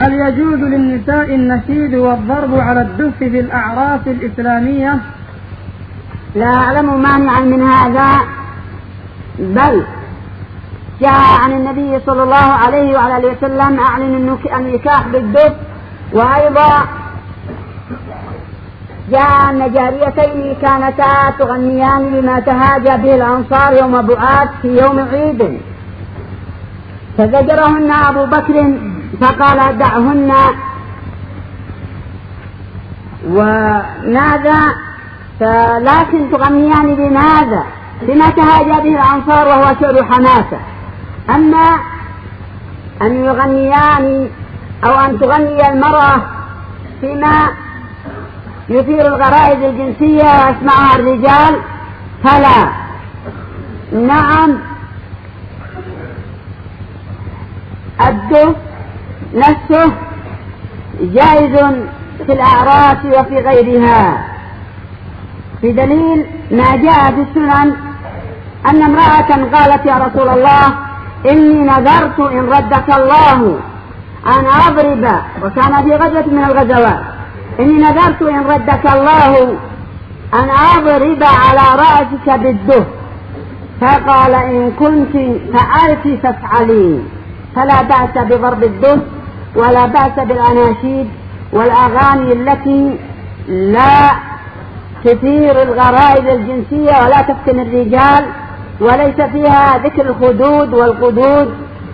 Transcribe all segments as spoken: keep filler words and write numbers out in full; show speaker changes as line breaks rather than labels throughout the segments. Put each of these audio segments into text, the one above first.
هل يجوز للنساء النشيد والضرب على الدف في الأعراس الإسلامية؟
لا أعلم مانعا من هذا، بل جاء عن النبي صلى الله عليه وعلى اله وسلم أعلن النكاح بالدف، وأيضا جاء أن جاريتين كانتا تغنيان بما تهاجى به الأنصار يوم بعاث في يوم عيد، فزجرهن أبو بكر فقال دعهن. وماذا؟ لكن تغنيان بماذا؟ بما تهاجى به الأنصار وهو شعر حماسة. أما أن يغنيان أو أن تغني المرأة فيما يثير الغرائز الجنسية ويسمعها الرجال فلا. نعم، الدف نفسه جائز في الأعراس وفي غيرها، بدليل ما جاء في السنن أن امرأة قالت يا رسول الله إني نذرت إن ردك الله أن أضرب، وكان في غزوة من الغزوات، إني نذرت إن ردك الله أن أضرب على رأسك بالدف، فقال إن كنت فعلت فافعلي. فلا بأس بضرب الدف ولا بأس بالأناشيد والأغاني التي لا تثير الغرائز الجنسية ولا تفتن الرجال وليس فيها ذكر الخدود والقدود.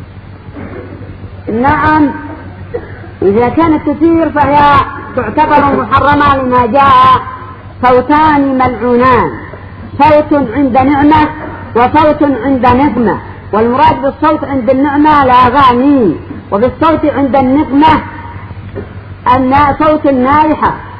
نعم، إذا كانت تثير فهي تعتبر محرمة لما جاء صوتان ملعونان، صوت عند نعمة وصوت عند نقمة، والمراد بالصوت عند النعمة الأغاني، وبالصوت عند النقمة صوت النائحة